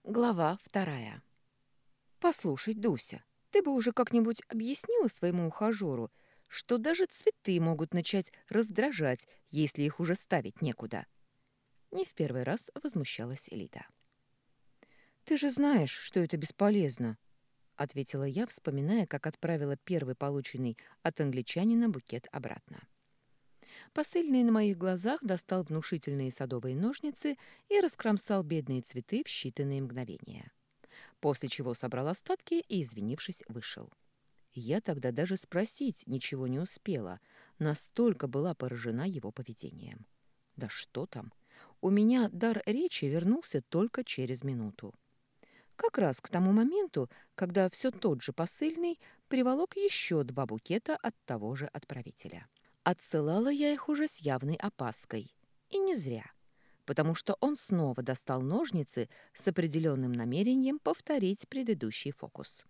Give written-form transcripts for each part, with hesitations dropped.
Глава вторая. «Послушай, Дуся, ты бы уже как-нибудь объяснила своему ухажеру, что даже цветы могут начать раздражать, если их уже ставить некуда». Не в первый раз возмущалась Элита. «Ты же знаешь, что это бесполезно», — ответила я, вспоминая, как отправила первый полученный от англичанина букет обратно. Посыльный на моих глазах достал внушительные садовые ножницы и раскромсал бедные цветы в считанные мгновения. После чего собрал остатки и, извинившись, вышел. Я тогда даже спросить ничего не успела, настолько была поражена его поведением. Да что там, у меня дар речи вернулся только через минуту. Как раз к тому моменту, когда все тот же посыльный приволок еще два букета от того же отправителя. Отсылала я их уже с явной опаской. И не зря, потому что он снова достал ножницы с определенным намерением повторить предыдущий фокус.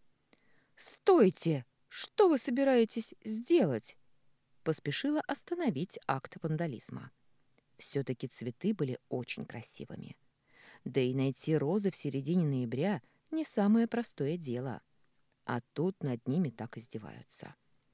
«Стойте! Что вы собираетесь сделать?» Поспешила остановить акт вандализма. Все-таки цветы были очень красивыми. Да и найти розы в середине ноября не самое простое дело. А тут над ними так издеваются.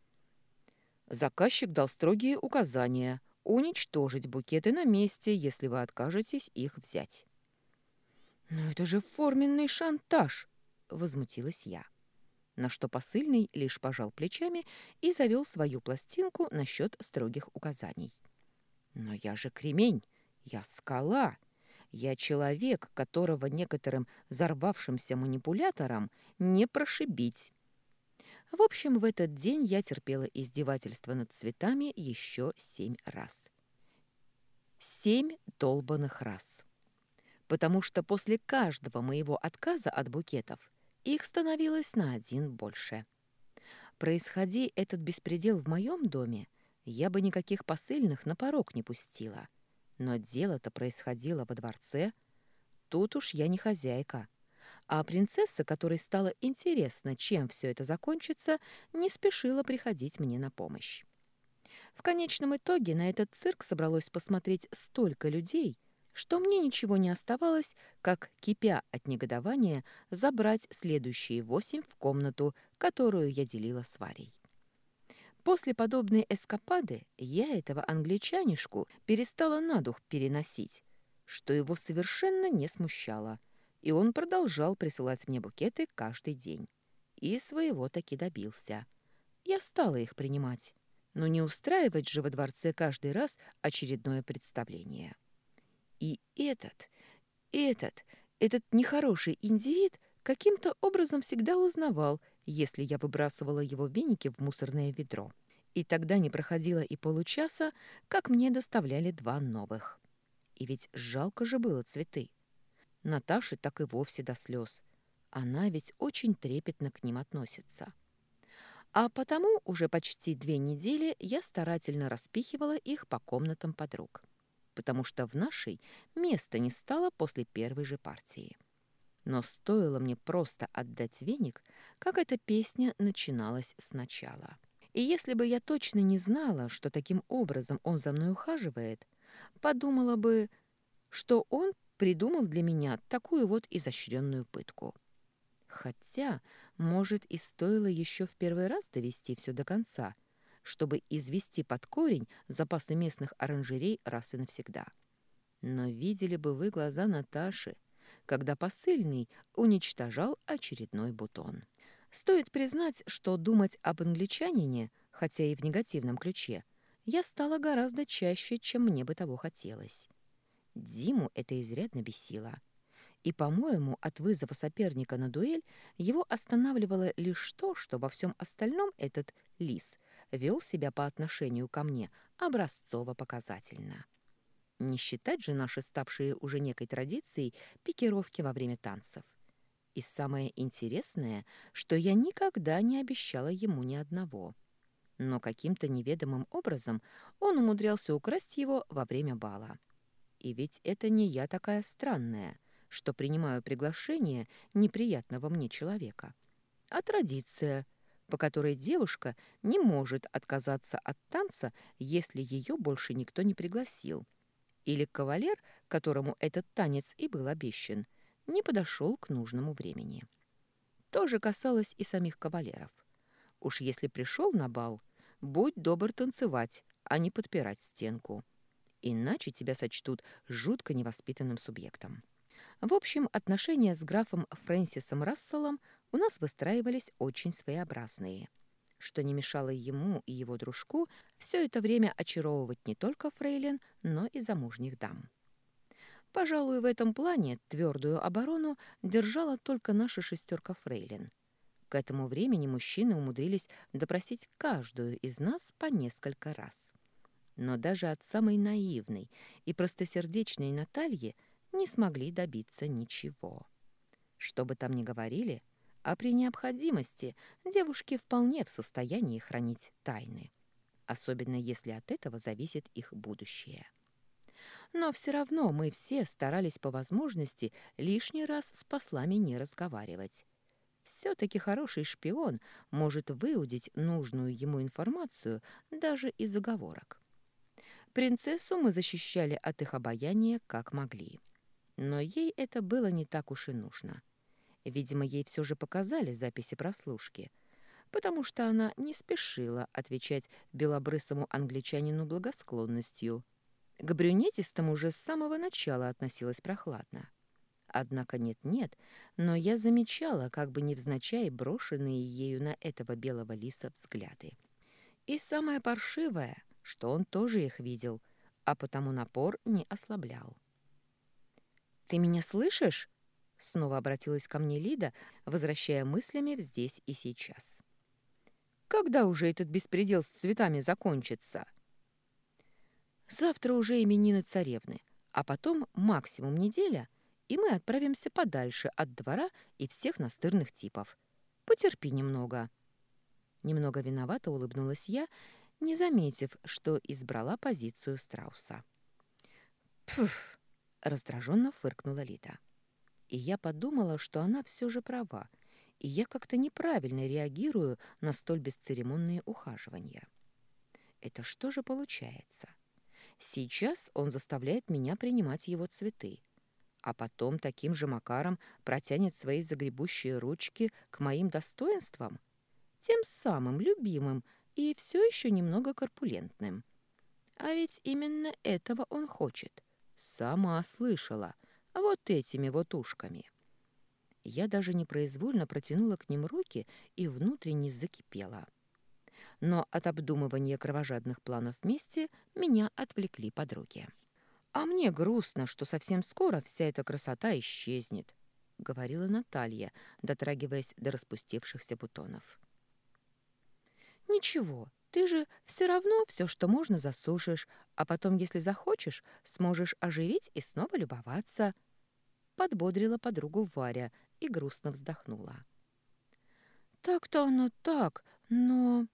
Заказчик дал строгие указания уничтожить букеты на месте, если вы откажетесь их взять. «Но это же форменный шантаж!» — возмутилась я. На что посыльный лишь пожал плечами и завел свою пластинку насчет строгих указаний. «Но я же кремень, я скала, я человек, которого некоторым взорвавшимся манипуляторам не прошибить». В общем, в этот день я терпела издевательство над цветами еще 7 раз. 7 долбанных раз. Потому что после каждого моего отказа от букетов их становилось на один больше. Происходи этот беспредел в моем доме, я бы никаких посыльных на порог не пустила. Но дело-то происходило во дворце. Тут уж я не хозяйка. А принцесса, которой стало интересно, чем все это закончится, не спешила приходить мне на помощь. В конечном итоге на этот цирк собралось посмотреть столько людей, что мне ничего не оставалось, как, кипя от негодования, забрать следующие 8 в комнату, которую я делила с Варей. После подобной эскапады я этого англичанишку перестала на дух переносить, что его совершенно не смущало, и он продолжал присылать мне букеты каждый день. И своего таки добился. Я стала их принимать, но не устраивать же во дворце каждый раз очередное представление. И этот, этот нехороший индивид каким-то образом всегда узнавал, если я выбрасывала его веники в мусорное ведро. И тогда не проходило и получаса, как мне доставляли два новых. И ведь жалко же было цветы. Наташе так и вовсе до слез. Она ведь очень трепетно к ним относится. А потому уже почти 2 недели я старательно распихивала их по комнатам подруг, потому что в нашей места не стало после первой же партии. Но стоило мне просто отдать веник, как эта песня начиналась сначала. И если бы я точно не знала, что таким образом он за мной ухаживает, подумала бы, что он придумал для меня такую вот изощренную пытку. Хотя, может, и стоило еще в первый раз довести все до конца, чтобы извести под корень запасы местных оранжерей раз и навсегда. Но видели бы вы глаза Наташи, когда посыльный уничтожал очередной бутон. Стоит признать, что думать об англичанине, хотя и в негативном ключе, я стала гораздо чаще, чем мне бы того хотелось. Диму это изрядно бесило. И, по-моему, от вызова соперника на дуэль его останавливало лишь то, что во всем остальном этот лис вел себя по отношению ко мне образцово-показательно. Не считать же наши ставшие уже некой традицией пикировки во время танцев. И самое интересное, что я никогда не обещала ему ни одного. Но каким-то неведомым образом он умудрялся украсть его во время бала. И ведь это не я такая странная, что принимаю приглашение неприятного мне человека, а традиция, по которой девушка не может отказаться от танца, если ее больше никто не пригласил. Или кавалер, которому этот танец и был обещан, не подошел к нужному времени. То же касалось и самих кавалеров. Уж если пришел на бал, будь добр танцевать, а не подпирать стенку. Иначе тебя сочтут жутко невоспитанным субъектом. В общем, отношения с графом Фрэнсисом Расселом у нас выстраивались очень своеобразные, что не мешало ему и его дружку все это время очаровывать не только фрейлин, но и замужних дам. Пожалуй, в этом плане твердую оборону держала только наша шестерка фрейлин. К этому времени мужчины умудрились допросить каждую из нас по несколько раз. Но даже от самой наивной и простосердечной Натальи не смогли добиться ничего. Что бы там ни говорили, а при необходимости девушки вполне в состоянии хранить тайны, особенно если от этого зависит их будущее. Но все равно мы все старались по возможности лишний раз с послами не разговаривать. Все-таки хороший шпион может выудить нужную ему информацию даже из заговорок. Принцессу мы защищали от их обаяния как могли. Но ей это было не так уж и нужно. Видимо, ей все же показали записи прослушки, потому что она не спешила отвечать белобрысому англичанину благосклонностью. К брюнетистому уже с самого начала относилась прохладно. Однако нет-нет, но я замечала, как бы невзначай брошенные ею на этого белого лиса взгляды. И самое паршивое, что он тоже их видел, а потому напор не ослаблял. «Ты меня слышишь?» — снова обратилась ко мне Лида, возвращая мыслями в здесь и сейчас. «Когда уже этот беспредел с цветами закончится?» «Завтра уже именины царевны, а потом максимум неделя, и мы отправимся подальше от двора и всех настырных типов. Потерпи немного». Немного виновато улыбнулась я, не заметив, что избрала позицию страуса. «Пф!» — раздраженно фыркнула Лида. И я подумала, что она все же права, и я как-то неправильно реагирую на столь бесцеремонные ухаживания. Это что же получается? Сейчас он заставляет меня принимать его цветы, а потом таким же макаром протянет свои загребущие ручки к моим достоинствам, тем самым любимым и все еще немного корпулентным. А ведь именно этого он хочет. Сама слышала, вот этими вот ушками. Я даже непроизвольно протянула к ним руки и внутренне закипела. Но от обдумывания кровожадных планов вместе меня отвлекли подруги. «А мне грустно, что совсем скоро вся эта красота исчезнет», — говорила Наталья, дотрагиваясь до распустившихся бутонов. «Ничего, ты же все равно все, что можно, засушишь, а потом, если захочешь, сможешь оживить и снова любоваться», — подбодрила подругу Варя и грустно вздохнула. «Так-то оно так, но...»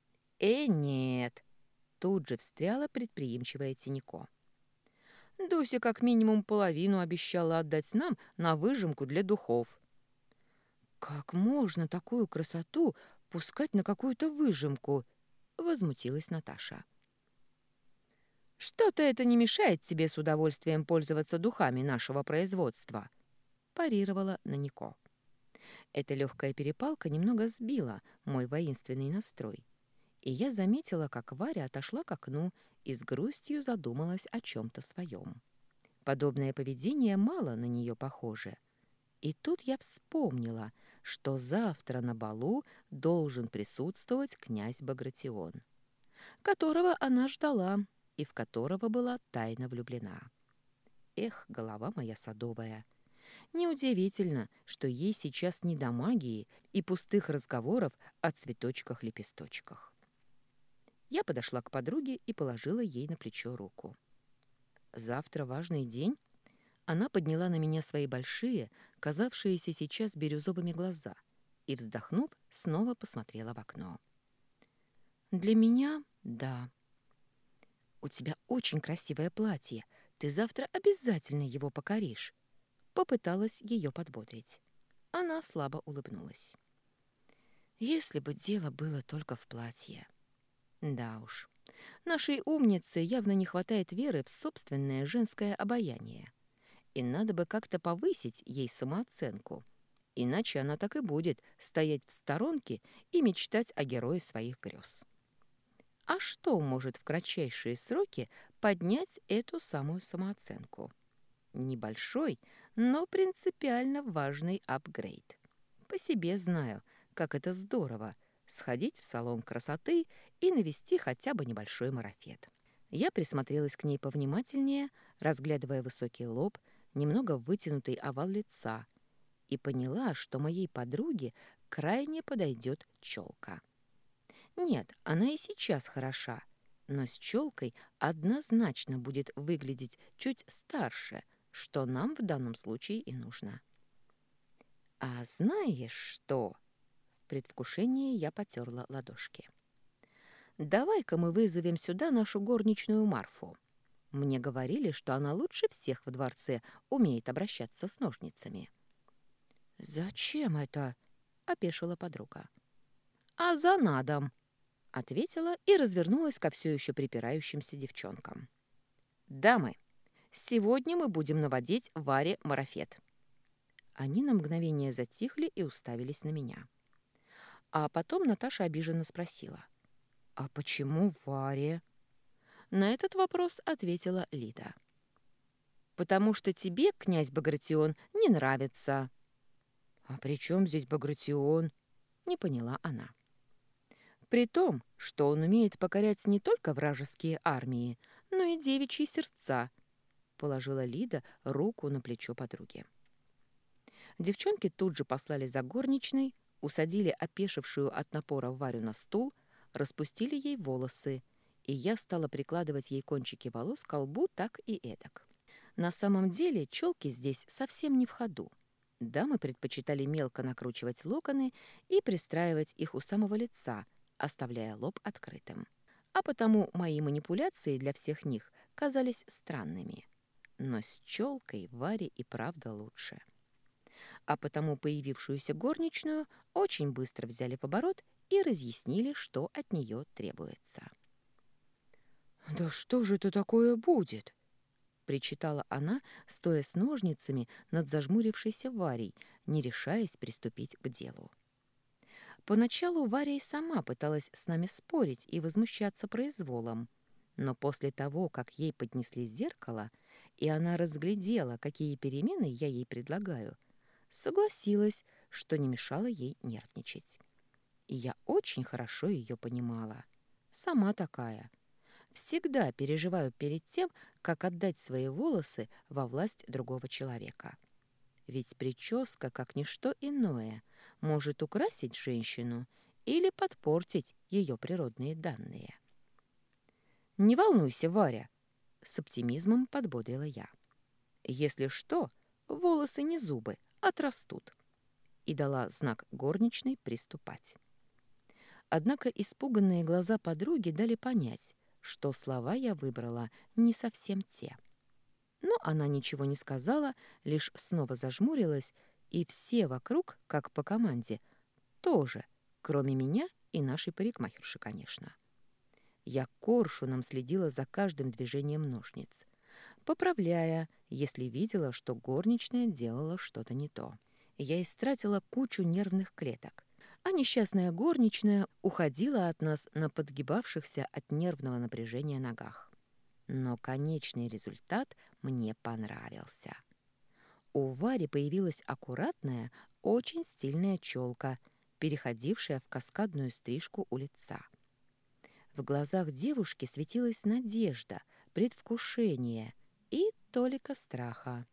нет!» — тут же встряла предприимчивая Тинько. «Дуся как минимум половину обещала отдать нам на выжимку для духов». «Как можно такую красоту пускать на какую-то выжимку?» — возмутилась Наташа. «Что-то это не мешает тебе с удовольствием пользоваться духами нашего производства», — парировала Нанико. Эта легкая перепалка немного сбила мой воинственный настрой, и я заметила, как Варя отошла к окну и с грустью задумалась о чем-то своем. Подобное поведение мало на нее похоже. И тут я вспомнила, что завтра на балу должен присутствовать князь Багратион, которого она ждала и в которого была тайно влюблена. Эх, голова моя садовая! Неудивительно, что ей сейчас не до магии и пустых разговоров о цветочках-лепесточках. Я подошла к подруге и положила ей на плечо руку. «Завтра важный день?» Она подняла на меня свои большие, казавшиеся сейчас бирюзовыми глаза, и, вздохнув, снова посмотрела в окно. «Для меня — да. У тебя очень красивое платье. Ты завтра обязательно его покоришь». Попыталась ее подбодрить. Она слабо улыбнулась. «Если бы дело было только в платье». Да уж, нашей умнице явно не хватает веры в собственное женское обаяние. И надо бы как-то повысить ей самооценку. Иначе она так и будет стоять в сторонке и мечтать о герое своих грез. А что может в кратчайшие сроки поднять эту самую самооценку? Небольшой, но принципиально важный апгрейд. По себе знаю, как это здорово — сходить в салон красоты и навести хотя бы небольшой марафет. Я присмотрелась к ней повнимательнее, разглядывая высокий лоб, немного вытянутый овал лица, и поняла, что моей подруге крайне подойдет челка. Нет, она и сейчас хороша, но с челкой однозначно будет выглядеть чуть старше, что нам в данном случае и нужно. А знаешь что? В предвкушении я потерла ладошки. Давай-ка мы вызовем сюда нашу горничную Марфу. Мне говорили, что она лучше всех в дворце умеет обращаться с ножницами. «Зачем это?» — опешила подруга. «А за надом!» — ответила и развернулась ко все еще припирающимся девчонкам. «Дамы, сегодня мы будем наводить Варе марафет». Они на мгновение затихли и уставились на меня. А потом Наташа обиженно спросила. «А почему Варе?» На этот вопрос ответила Лида. «Потому что тебе, князь Багратион, не нравится». «А при чем здесь Багратион?» — не поняла она. «При том, что он умеет покорять не только вражеские армии, но и девичьи сердца», — положила Лида руку на плечо подруги. Девчонки тут же послали за горничной, усадили опешившую от напора Варю на стул, распустили ей волосы, и я стала прикладывать ей кончики волос к лбу так и эдак. На самом деле челки здесь совсем не в ходу. Дамы предпочитали мелко накручивать локоны и пристраивать их у самого лица, оставляя лоб открытым. А потому мои манипуляции для всех них казались странными. Но с челкой Варе и правда лучше. А потому появившуюся горничную очень быстро взяли в оборот и разъяснили, что от нее требуется. «Да что же это такое будет?» — причитала она, стоя с ножницами над зажмурившейся Варей, не решаясь приступить к делу. Поначалу Варя и сама пыталась с нами спорить и возмущаться произволом, но после того, как ей поднесли зеркало, и она разглядела, какие перемены я ей предлагаю, согласилась, что не мешало ей нервничать. И я очень хорошо ее понимала. Сама такая. Всегда переживаю перед тем, как отдать свои волосы во власть другого человека. Ведь прическа, как ничто иное, может украсить женщину или подпортить ее природные данные. «Не волнуйся, Варя!» — с оптимизмом подбодрила я. «Если что, волосы не зубы, отрастут». И дала знак горничной приступать. Однако испуганные глаза подруги дали понять, что слова я выбрала не совсем те. Но она ничего не сказала, лишь снова зажмурилась, и все вокруг, как по команде, тоже, кроме меня и нашей парикмахерши, конечно. Я коршуном следила за каждым движением ножниц, поправляя, если видела, что горничная делала что-то не то. Я истратила кучу нервных клеток, а несчастная горничная уходила от нас на подгибавшихся от нервного напряжения ногах. Но конечный результат мне понравился. У Вари появилась аккуратная, очень стильная челка, переходившая в каскадную стрижку у лица. В глазах девушки светилась надежда, предвкушение и толика страха.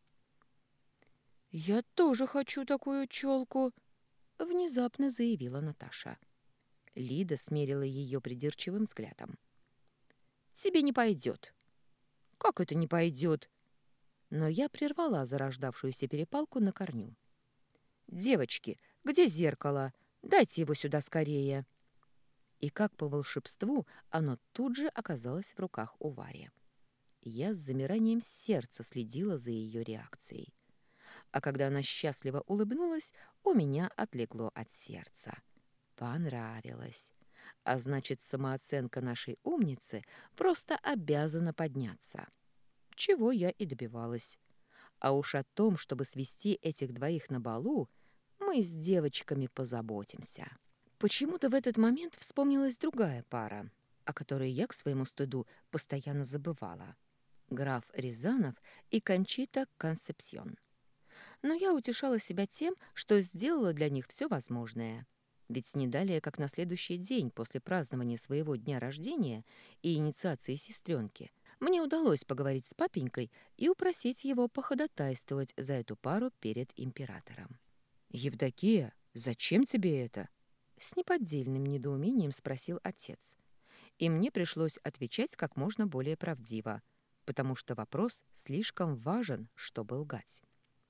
«Я тоже хочу такую челку!» — внезапно заявила Наташа. Лида смерила ее придирчивым взглядом. «Тебе не пойдет». «Как это не пойдет?» Но я прервала зарождавшуюся перепалку на корню. «Девочки, где зеркало? Дайте его сюда скорее!» И как по волшебству оно тут же оказалось в руках у Вари. Я с замиранием сердца следила за ее реакцией. А когда она счастливо улыбнулась, у меня отлегло от сердца. Понравилось. А значит, самооценка нашей умницы просто обязана подняться. Чего я и добивалась. А уж о том, чтобы свести этих двоих на балу, мы с девочками позаботимся. Почему-то в этот момент вспомнилась другая пара, о которой я, к своему стыду, постоянно забывала. Граф Рязанов и Кончита Консепсьон. Но я утешала себя тем, что сделала для них все возможное. Ведь не далее, как на следующий день после празднования своего дня рождения и инициации сестренки, мне удалось поговорить с папенькой и упросить его походатайствовать за эту пару перед императором. «Евдокия, зачем тебе это?» С неподдельным недоумением спросил отец. И мне пришлось отвечать как можно более правдиво, потому что вопрос слишком важен, чтобы лгать.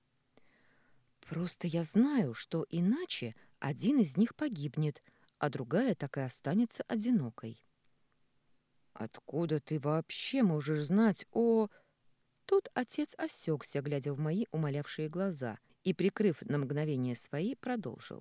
«Просто я знаю, что иначе один из них погибнет, а другая так и останется одинокой». «Откуда ты вообще можешь знать о...» Тут отец осекся, глядя в мои умолявшие глаза, и, прикрыв на мгновение свои, продолжил.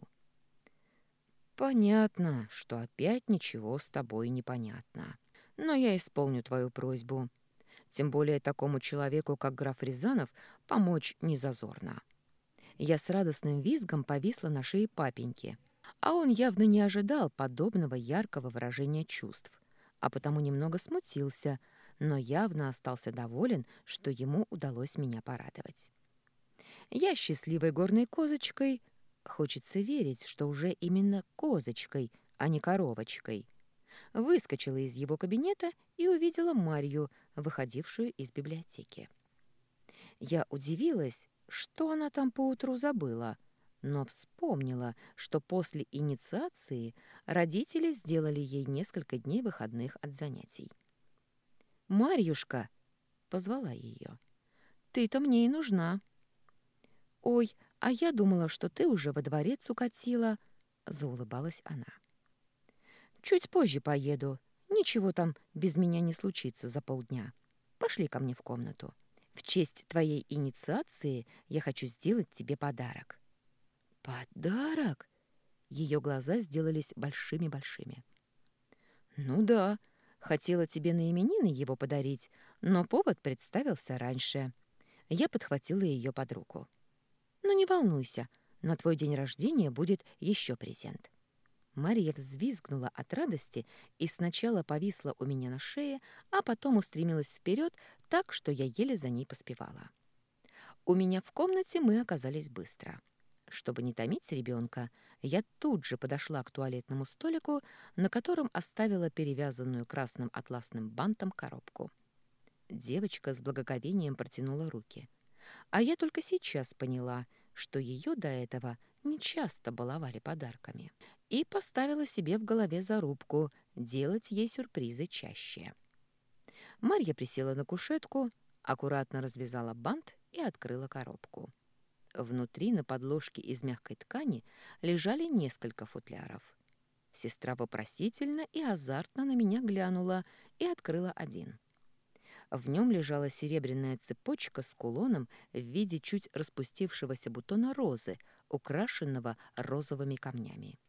«Понятно, что опять ничего с тобой не понятно. Но я исполню твою просьбу. Тем более такому человеку, как граф Рязанов, помочь не зазорно». Я с радостным визгом повисла на шее папеньки, а он явно не ожидал подобного яркого выражения чувств, а потому немного смутился, но явно остался доволен, что ему удалось меня порадовать. Я счастливой горной козочкой, хочется верить, что уже именно козочкой, а не коровочкой, выскочила из его кабинета и увидела Марью, выходившую из библиотеки. Я удивилась, что она там поутру забыла, но вспомнила, что после инициации родители сделали ей несколько дней выходных от занятий. «Марьюшка!» — позвала ее. «Ты-то мне и нужна». «Ой, а я думала, что ты уже во дворец укатила», — заулыбалась она. «Чуть позже поеду. Ничего там без меня не случится за полдня. Пошли ко мне в комнату. В честь твоей инициации я хочу сделать тебе подарок». «Подарок?» Ее глаза сделались большими-большими. «Ну да, хотела тебе на именины его подарить, но повод представился раньше». Я подхватила ее под руку. «Ну не волнуйся, на твой день рождения будет еще презент». Мария взвизгнула от радости и сначала повисла у меня на шее, а потом устремилась вперед так, что я еле за ней поспевала. У меня в комнате мы оказались быстро. Чтобы не томить ребенка, я тут же подошла к туалетному столику, на котором оставила перевязанную красным атласным бантом коробку. Девочка с благоговением протянула руки. А я только сейчас поняла, что ее до этого нечасто баловали подарками, и поставила себе в голове зарубку делать ей сюрпризы чаще. Марья присела на кушетку, аккуратно развязала бант и открыла коробку. Внутри на подложке из мягкой ткани лежали несколько футляров. Сестра вопросительно и азартно на меня глянула и открыла один. В нем лежала серебряная цепочка с кулоном в виде чуть распустившегося бутона розы, украшенного розовыми камнями.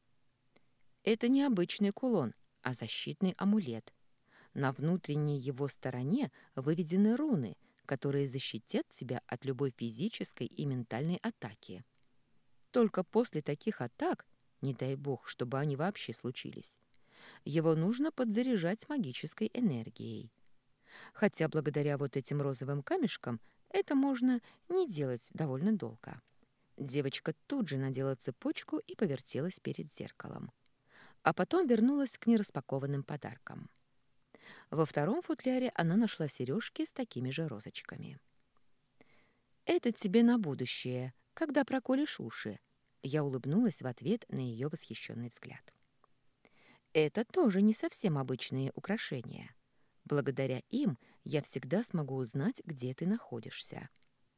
Это не обычный кулон, а защитный амулет. На внутренней его стороне выведены руны, которые защитят тебя от любой физической и ментальной атаки. Только после таких атак, не дай бог, чтобы они вообще случились, его нужно подзаряжать магической энергией. Хотя благодаря вот этим розовым камешкам это можно не делать довольно долго. Девочка тут же надела цепочку и повертелась перед зеркалом. А потом вернулась к нераспакованным подаркам. Во втором футляре она нашла сережки с такими же розочками. «Это тебе на будущее, когда проколешь уши», — я улыбнулась в ответ на ее восхищенный взгляд. «Это тоже не совсем обычные украшения. Благодаря им я всегда смогу узнать, где ты находишься».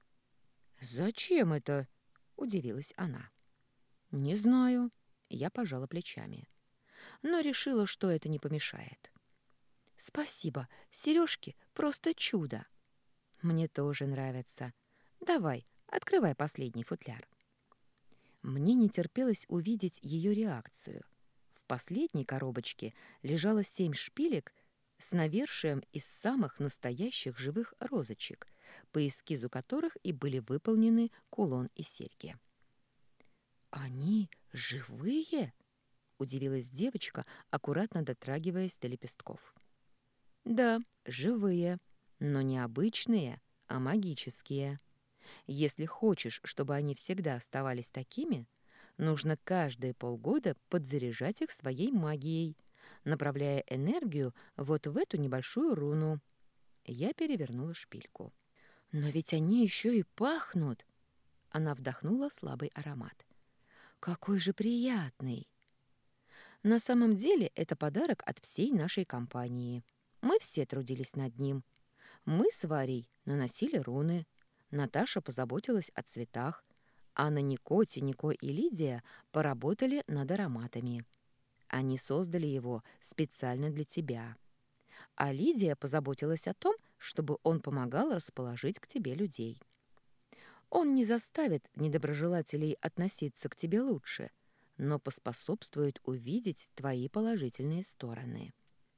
«Зачем это?» — удивилась она. «Не знаю», — я пожала плечами, но решила, что это не помешает. «Спасибо, сережки просто чудо!» «Мне тоже нравятся. Давай, открывай последний футляр». Мне не терпелось увидеть ее реакцию. В последней коробочке лежало 7 шпилек с навершием из самых настоящих живых розочек, по эскизу которых и были выполнены кулон и серьги. «Они живые?» — удивилась девочка, аккуратно дотрагиваясь до лепестков. «Да, живые, но не обычные, а магические. Если хочешь, чтобы они всегда оставались такими, нужно каждые полгода подзаряжать их своей магией, направляя энергию вот в эту небольшую руну». Я перевернула шпильку. «Но ведь они еще и пахнут!» Она вдохнула слабый аромат. «Какой же приятный!» На самом деле это подарок от всей нашей компании. Мы все трудились над ним. Мы с Варей наносили руны. Наташа позаботилась о цветах. Анна, Нико, Тинико и Лидия поработали над ароматами. Они создали его специально для тебя. А Лидия позаботилась о том, чтобы он помогал расположить к тебе людей. Он не заставит недоброжелателей относиться к тебе лучше, но поспособствует увидеть твои положительные стороны.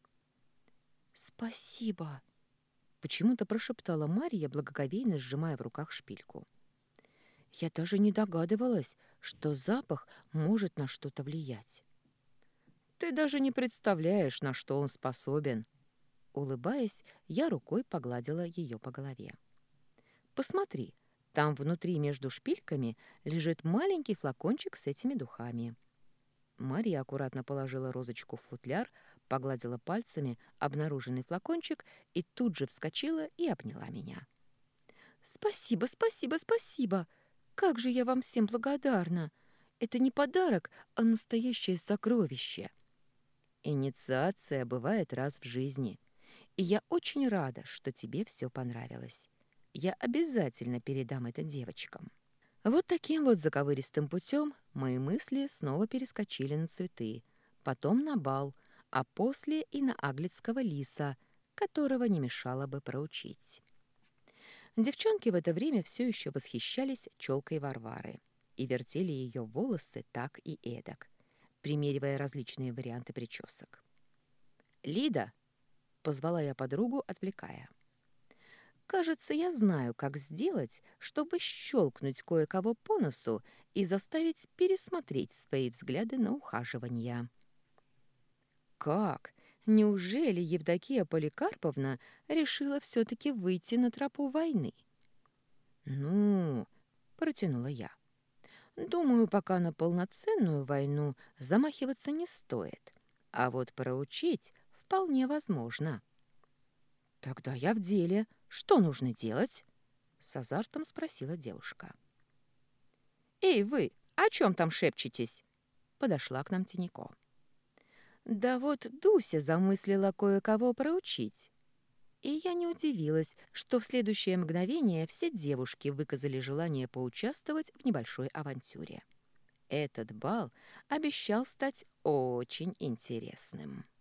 «Спасибо!» — почему-то прошептала Марья, благоговейно сжимая в руках шпильку. «Я даже не догадывалась, что запах может на что-то влиять». «Ты даже не представляешь, на что он способен!» Улыбаясь, я рукой погладила ее по голове. «Посмотри, там внутри между шпильками лежит маленький флакончик с этими духами». Мария аккуратно положила розочку в футляр, погладила пальцами обнаруженный флакончик и тут же вскочила и обняла меня. «Спасибо, спасибо, спасибо! Как же я вам всем благодарна! Это не подарок, а настоящее сокровище!» «Инициация бывает раз в жизни, и я очень рада, что тебе все понравилось. Я обязательно передам это девочкам». Вот таким вот заковыристым путем мои мысли снова перескочили на цветы, потом на бал, а после и на аглицкого лиса, которого не мешало бы проучить. Девчонки в это время все еще восхищались челкой Варвары и вертели ее волосы так и эдак, примеривая различные варианты причесок. «Лида!» — позвала я подругу, отвлекая. «Кажется, я знаю, как сделать, чтобы щелкнуть кое-кого по носу и заставить пересмотреть свои взгляды на ухаживание». «Как? Неужели Евдокия Поликарповна решила все-таки выйти на тропу войны?» «Ну...» — протянула я. «Думаю, пока на полноценную войну замахиваться не стоит, а вот проучить вполне возможно». «Тогда я в деле. Что нужно делать?» — с азартом спросила девушка. «Эй, вы, о чем там шепчетесь?» — подошла к нам Тинико. «Да вот Дуся замыслила кое-кого проучить». И я не удивилась, что в следующее мгновение все девушки выказали желание поучаствовать в небольшой авантюре. Этот бал обещал стать очень интересным.